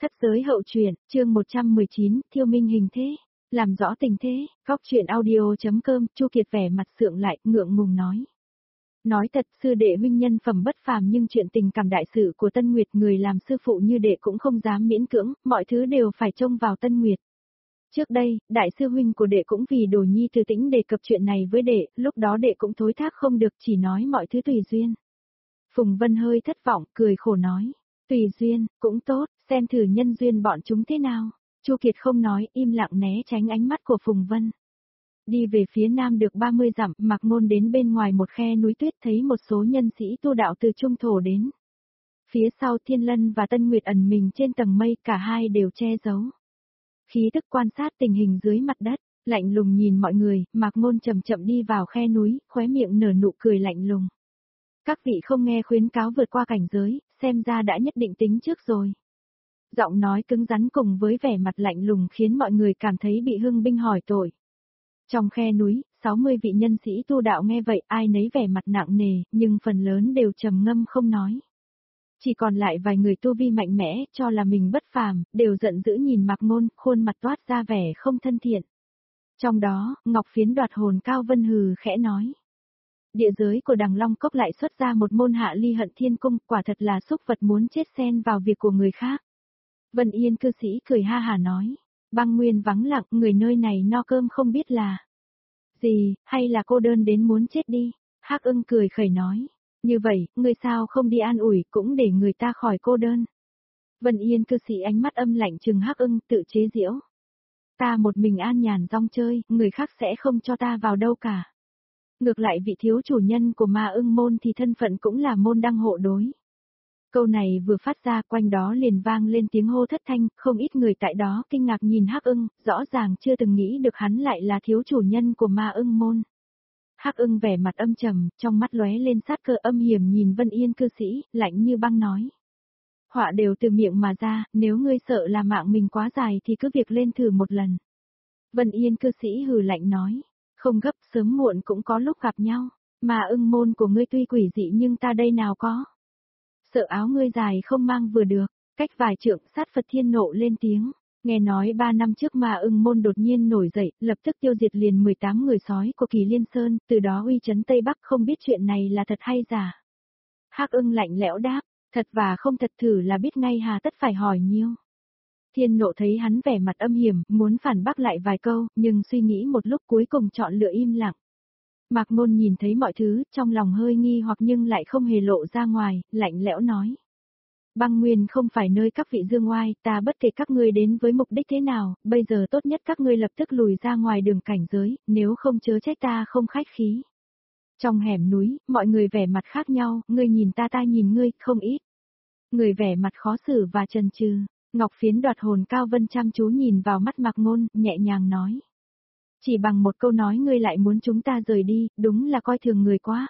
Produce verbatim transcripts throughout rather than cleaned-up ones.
Thất giới hậu truyện, chương một trăm mười chín, Thiêu Minh hình thế. Làm rõ tình thế, góc truyện audio.com, Chu Kiệt vẻ mặt sượng lại, ngượng ngùng nói. Nói thật, sư đệ huynh nhân phẩm bất phàm nhưng chuyện tình cảm đại sự của Tân Nguyệt người làm sư phụ như đệ cũng không dám miễn cưỡng, mọi thứ đều phải trông vào Tân Nguyệt. Trước đây, đại sư huynh của đệ cũng vì Đồ Nhi Thư Tĩnh đề cập chuyện này với đệ, lúc đó đệ cũng thối thác không được, chỉ nói mọi thứ tùy duyên. Phùng Vân hơi thất vọng, cười khổ nói. Tùy duyên, cũng tốt, xem thử nhân duyên bọn chúng thế nào. Chu Kiệt không nói, im lặng né tránh ánh mắt của Phùng Vân. Đi về phía nam được ba mươi dặm, Mạc Ngôn đến bên ngoài một khe núi tuyết thấy một số nhân sĩ tu đạo từ trung thổ đến. Phía sau Thiên Lân và Tân Nguyệt ẩn mình trên tầng mây, cả hai đều che giấu. Khí tức quan sát tình hình dưới mặt đất, lạnh lùng nhìn mọi người, Mạc Ngôn chậm chậm đi vào khe núi, khóe miệng nở nụ cười lạnh lùng. Các vị không nghe khuyến cáo vượt qua cảnh giới, xem ra đã nhất định tính trước rồi. Giọng nói cứng rắn cùng với vẻ mặt lạnh lùng khiến mọi người cảm thấy bị hưng binh hỏi tội. Trong khe núi, sáu mươi vị nhân sĩ tu đạo nghe vậy ai nấy vẻ mặt nặng nề, nhưng phần lớn đều trầm ngâm không nói. Chỉ còn lại vài người tu vi mạnh mẽ, cho là mình bất phàm, đều giận dữ nhìn Mạc Ngôn, khuôn mặt toát ra vẻ không thân thiện. Trong đó, Ngọc Phiến đoạt hồn Cao Vân hừ khẽ nói. Địa giới của Đằng Long Cốc lại xuất ra một môn hạ ly hận thiên cung, quả thật là xúc vật muốn chết xen vào việc của người khác. Vân Yên cư sĩ cười ha hà nói, Băng Nguyên vắng lặng, người nơi này no cơm không biết là gì, hay là cô đơn đến muốn chết đi. Hắc Ưng cười khẩy nói, như vậy, người sao không đi an ủi cũng để người ta khỏi cô đơn. Vân Yên cư sĩ ánh mắt âm lạnh trừng Hắc Ưng tự chế giễu. Ta một mình an nhàn rong chơi, người khác sẽ không cho ta vào đâu cả. Ngược lại vị thiếu chủ nhân của Ma Ưng môn thì thân phận cũng là môn đăng hộ đối. Câu này vừa phát ra quanh đó liền vang lên tiếng hô thất thanh, không ít người tại đó kinh ngạc nhìn Hắc Ưng, rõ ràng chưa từng nghĩ được hắn lại là thiếu chủ nhân của Ma Ưng môn. Hắc Ưng vẻ mặt âm trầm, trong mắt lóe lên sát cơ âm hiểm nhìn Vân Yên cư sĩ, lạnh như băng nói. Họa đều từ miệng mà ra, nếu ngươi sợ là mạng mình quá dài thì cứ việc lên thử một lần. Vân Yên cư sĩ hừ lạnh nói. Không gấp, sớm muộn cũng có lúc gặp nhau, mà Ưng môn của ngươi tuy quỷ dị nhưng ta đây nào có. Sợ áo ngươi dài không mang vừa được, cách vài trượng sát Phật Thiên nộ lên tiếng, nghe nói ba năm trước mà Ưng môn đột nhiên nổi dậy, lập tức tiêu diệt liền mười tám người sói của Kỳ Liên Sơn, từ đó uy chấn Tây Bắc không biết chuyện này là thật hay giả. Hắc Ưng lạnh lẽo đáp, thật và không thật thử là biết ngay hà tất phải hỏi nhiêu. Thiên nộ thấy hắn vẻ mặt âm hiểm, muốn phản bác lại vài câu, nhưng suy nghĩ một lúc cuối cùng chọn lựa im lặng. Mạc Ngôn nhìn thấy mọi thứ, trong lòng hơi nghi hoặc nhưng lại không hề lộ ra ngoài, lạnh lẽo nói. Băng Nguyên không phải nơi các vị dương oai, ta bất kể các ngươi đến với mục đích thế nào, bây giờ tốt nhất các ngươi lập tức lùi ra ngoài đường cảnh giới, nếu không chớ trách ta không khách khí. Trong hẻm núi, mọi người vẻ mặt khác nhau, ngươi nhìn ta ta nhìn ngươi, không ít. Người vẻ mặt khó xử và chần chừ. Ngọc Phiến đoạt hồn Cao Vân chăm chú nhìn vào mắt Mạc Ngôn, nhẹ nhàng nói. Chỉ bằng một câu nói ngươi lại muốn chúng ta rời đi, đúng là coi thường người quá.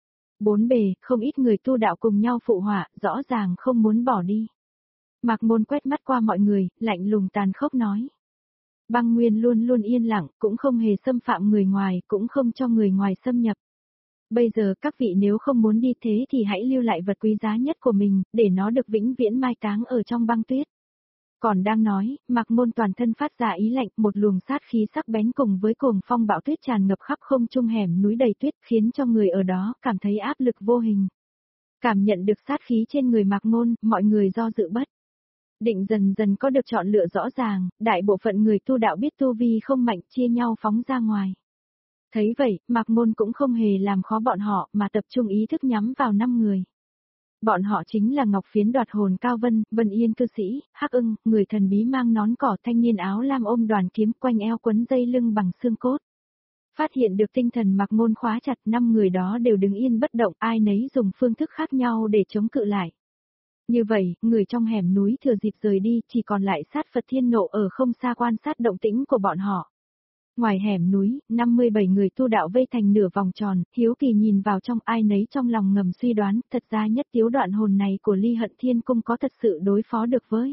Bốn bề, không ít người tu đạo cùng nhau phụ họa, rõ ràng không muốn bỏ đi. Mạc Ngôn quét mắt qua mọi người, lạnh lùng tàn khốc nói. Băng Nguyên luôn luôn yên lặng, cũng không hề xâm phạm người ngoài, cũng không cho người ngoài xâm nhập. Bây giờ các vị nếu không muốn đi thế thì hãy lưu lại vật quý giá nhất của mình, để nó được vĩnh viễn mai táng ở trong băng tuyết. Còn đang nói, Mạc Ngôn toàn thân phát ra ý lạnh, một luồng sát khí sắc bén cùng với cuồng phong bão tuyết tràn ngập khắp không trung hẻm núi đầy tuyết khiến cho người ở đó cảm thấy áp lực vô hình. Cảm nhận được sát khí trên người Mạc Ngôn, mọi người do dự bất định dần dần có được chọn lựa rõ ràng, đại bộ phận người tu đạo biết tu vi không mạnh chia nhau phóng ra ngoài. Thấy vậy, Mạc Ngôn cũng không hề làm khó bọn họ mà tập trung ý thức nhắm vào năm người. Bọn họ chính là Ngọc Phiến đoạt hồn Cao Vân, Vân Yên cư sĩ, Hắc Ưng, người thần bí mang nón cỏ thanh niên áo lam ôm đoàn kiếm quanh eo quấn dây lưng bằng xương cốt. Phát hiện được tinh thần Mạc Ngôn khóa chặt, năm người đó đều đứng yên bất động, ai nấy dùng phương thức khác nhau để chống cự lại. Như vậy, người trong hẻm núi thừa dịp rời đi, chỉ còn lại sát Phật Thiên nộ ở không xa quan sát động tĩnh của bọn họ. Ngoài hẻm núi, năm mươi bảy người tu đạo vây thành nửa vòng tròn, hiếu kỳ nhìn vào trong, ai nấy trong lòng ngầm suy đoán, thật ra nhất tiếu đoạn hồn này của Ly Hận Thiên Cung có thật sự đối phó được với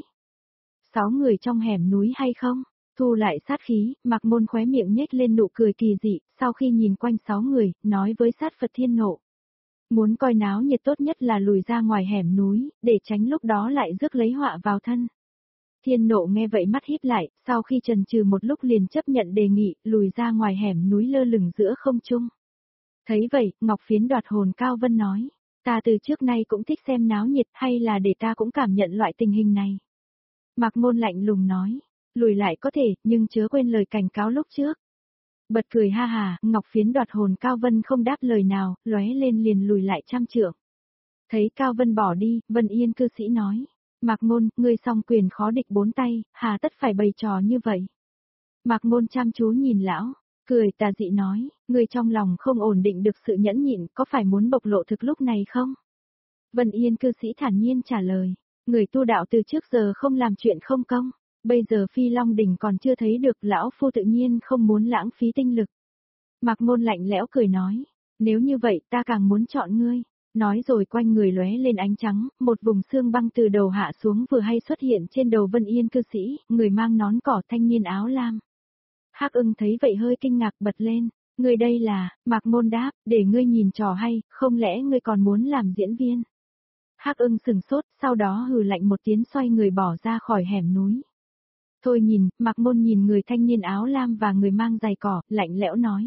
sáu người trong hẻm núi hay không? Thu lại sát khí, Mạc Ngôn khóe miệng nhếch lên nụ cười kỳ dị, sau khi nhìn quanh sáu người, nói với sát Phật Thiên nộ. Muốn coi náo nhiệt tốt nhất là lùi ra ngoài hẻm núi, để tránh lúc đó lại rước lấy họa vào thân. Thiên Nộ nghe vậy mắt híp lại, sau khi chần chừ một lúc liền chấp nhận đề nghị, lùi ra ngoài hẻm núi lơ lửng giữa không trung. Thấy vậy, Ngọc Phiến đoạt hồn Cao Vân nói, ta từ trước nay cũng thích xem náo nhiệt, hay là để ta cũng cảm nhận loại tình hình này. Mạc Ngôn lạnh lùng nói, lùi lại có thể, nhưng chớ quên lời cảnh cáo lúc trước. Bật cười ha hà, Ngọc Phiến đoạt hồn Cao Vân không đáp lời nào, lóe lên liền lùi lại trăm trượng. Thấy Cao Vân bỏ đi, Vân Yên cư sĩ nói, Mạc Ngôn, ngươi song quyền khó địch bốn tay, hà tất phải bày trò như vậy. Mạc Ngôn chăm chú nhìn lão, cười tà dị nói, ngươi trong lòng không ổn định được sự nhẫn nhịn, có phải muốn bộc lộ thực lúc này không? Vân Yên cư sĩ thản nhiên trả lời, người tu đạo từ trước giờ không làm chuyện không công, bây giờ Phi Long Đỉnh còn chưa thấy được, lão phu tự nhiên không muốn lãng phí tinh lực. Mạc Ngôn lạnh lẽo cười nói, nếu như vậy ta càng muốn chọn ngươi. Nói rồi quanh người lóe lên ánh trắng, một vùng xương băng từ đầu hạ xuống vừa hay xuất hiện trên đầu Vân Yên cư sĩ, người mang nón cỏ thanh niên áo lam. Hắc Ưng thấy vậy hơi kinh ngạc bật lên, ngươi đây là, Mạc Ngôn đáp, để ngươi nhìn trò hay, không lẽ ngươi còn muốn làm diễn viên? Hắc Ưng sừng sốt, sau đó hừ lạnh một tiếng xoay người bỏ ra khỏi hẻm núi. Thôi nhìn, Mạc Ngôn nhìn người thanh niên áo lam và người mang giày cỏ, lạnh lẽo nói.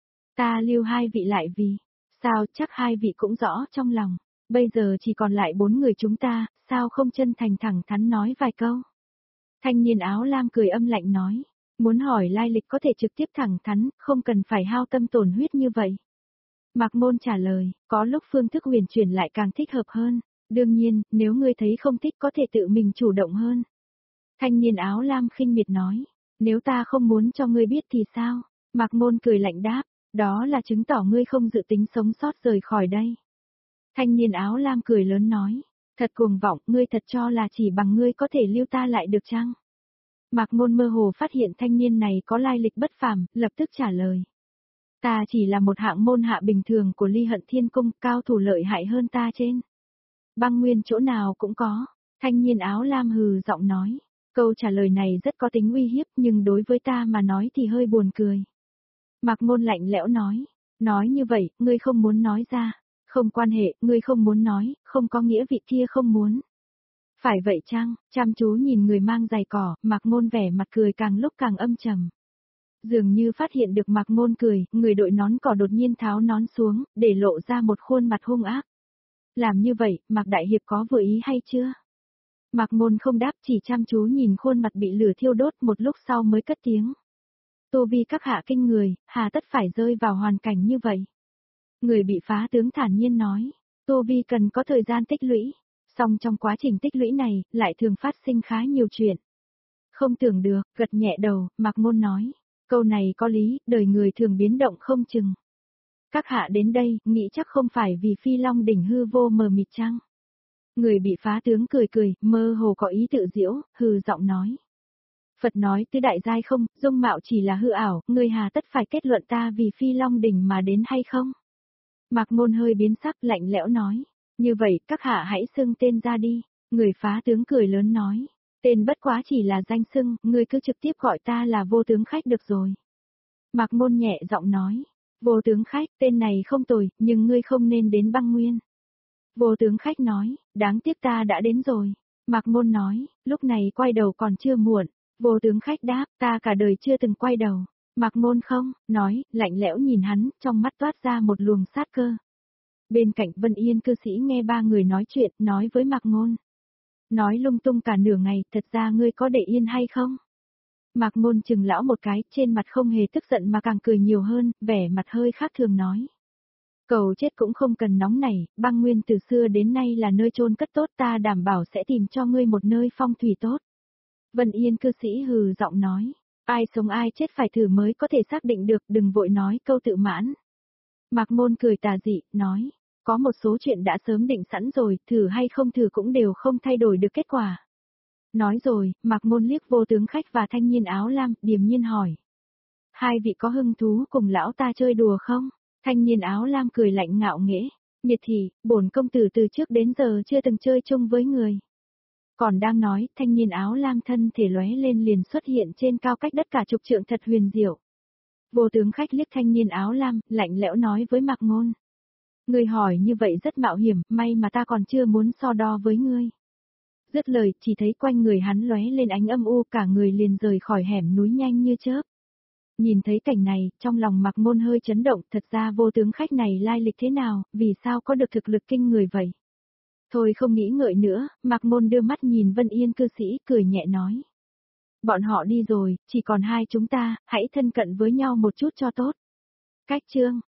Ta lưu hai vị lại vì, sao chắc hai vị cũng rõ trong lòng, bây giờ chỉ còn lại bốn người chúng ta, sao không chân thành thẳng thắn nói vài câu. Thanh niên áo lam cười âm lạnh nói, muốn hỏi lai lịch có thể trực tiếp thẳng thắn, không cần phải hao tâm tổn huyết như vậy. Mạc Ngôn trả lời, có lúc phương thức huyền chuyển lại càng thích hợp hơn, đương nhiên, nếu ngươi thấy không thích có thể tự mình chủ động hơn. Thanh niên áo lam khinh miệt nói, nếu ta không muốn cho ngươi biết thì sao? Mạc Ngôn cười lạnh đáp, đó là chứng tỏ ngươi không dự tính sống sót rời khỏi đây. Thanh niên áo lam cười lớn nói, thật cuồng vọng, ngươi thật cho là chỉ bằng ngươi có thể lưu ta lại được chăng? Mạc Ngôn mơ hồ phát hiện thanh niên này có lai lịch bất phàm, lập tức trả lời. Ta chỉ là một hạng môn hạ bình thường của Ly Hận Thiên Cung, cao thủ lợi hại hơn ta trên. Băng nguyên chỗ nào cũng có, thanh niên áo lam hừ giọng nói. Câu trả lời này rất có tính uy hiếp nhưng đối với ta mà nói thì hơi buồn cười. Mạc Ngôn lạnh lẽo nói, nói như vậy, ngươi không muốn nói ra, không quan hệ, ngươi không muốn nói, không có nghĩa vị kia không muốn. Phải vậy chăng, chăm chú nhìn người mang giày cỏ, Mạc Ngôn vẻ mặt cười càng lúc càng âm trầm. Dường như phát hiện được Mạc Ngôn cười, người đội nón cỏ đột nhiên tháo nón xuống, để lộ ra một khuôn mặt hung ác. Làm như vậy, Mạc Đại Hiệp có vừa ý hay chưa? Mạc Ngôn không đáp, chỉ chăm chú nhìn khuôn mặt bị lửa thiêu đốt, một lúc sau mới cất tiếng. Tu vi các hạ kinh người, hà tất phải rơi vào hoàn cảnh như vậy. Người bị phá tướng thản nhiên nói, tu vi cần có thời gian tích lũy, song trong quá trình tích lũy này, lại thường phát sinh khá nhiều chuyện. Không tưởng được, gật nhẹ đầu, Mạc Ngôn nói, câu này có lý, đời người thường biến động không chừng. Các hạ đến đây, nghĩ chắc không phải vì Phi Long Đỉnh hư vô mờ mịt chăng? Người bị phá tướng cười cười, mơ hồ có ý tự diễu, hừ giọng nói. Phật nói tứ đại giai không, dung mạo chỉ là hư ảo, người hà tất phải kết luận ta vì Phi Long Đỉnh mà đến hay không? Mạc Ngôn hơi biến sắc lạnh lẽo nói. Như vậy, các hạ hãy xưng tên ra đi. Người phá tướng cười lớn nói. Tên bất quá chỉ là danh xưng, ngươi cứ trực tiếp gọi ta là vô tướng khách được rồi. Mạc Ngôn nhẹ giọng nói. Vô tướng khách, tên này không tồi, nhưng ngươi không nên đến băng nguyên. Vô tướng khách nói, đáng tiếc ta đã đến rồi. Mạc Ngôn nói, lúc này quay đầu còn chưa muộn. Vô tướng khách đáp, ta cả đời chưa từng quay đầu. Mạc Ngôn không, nói, lạnh lẽo nhìn hắn, trong mắt toát ra một luồng sát cơ. Bên cạnh Vân Yên cư sĩ nghe ba người nói chuyện, nói với Mạc Ngôn. Nói lung tung cả nửa ngày, thật ra ngươi có để yên hay không? Mạc Ngôn chừng lão một cái, trên mặt không hề tức giận mà càng cười nhiều hơn, vẻ mặt hơi khác thường nói. Cầu chết cũng không cần nóng nảy, băng nguyên từ xưa đến nay là nơi chôn cất tốt, ta đảm bảo sẽ tìm cho ngươi một nơi phong thủy tốt. Vân Yên cư sĩ hừ giọng nói, ai sống ai chết phải thử mới có thể xác định được, đừng vội nói câu tự mãn. Mạc Ngôn cười tà dị, nói, có một số chuyện đã sớm định sẵn rồi, thử hay không thử cũng đều không thay đổi được kết quả. Nói rồi, Mạc Ngôn liếc vô tướng khách và thanh niên áo lam, điềm nhiên hỏi. Hai vị có hứng thú cùng lão ta chơi đùa không? Thanh niên áo lam cười lạnh ngạo nghễ, miệt thị, bổn công tử từ trước đến giờ chưa từng chơi chung với người. Còn đang nói, thanh niên áo lam thân thể lóe lên liền xuất hiện trên cao cách đất cả chục trượng thật huyền diệu. Vô tướng khách liếc thanh niên áo lam, lạnh lẽo nói với Mạc Ngôn. Ngươi hỏi như vậy rất mạo hiểm, may mà ta còn chưa muốn so đo với ngươi. Dứt lời, chỉ thấy quanh người hắn lóe lên ánh âm u, cả người liền rời khỏi hẻm núi nhanh như chớp. Nhìn thấy cảnh này, trong lòng Mạc Môn hơi chấn động, thật ra Vô Tướng khách này lai lịch thế nào, vì sao có được thực lực kinh người vậy? Thôi không nghĩ ngợi nữa, Mạc Môn đưa mắt nhìn Vân Yên cư sĩ, cười nhẹ nói. Bọn họ đi rồi, chỉ còn hai chúng ta, hãy thân cận với nhau một chút cho tốt. Cách chương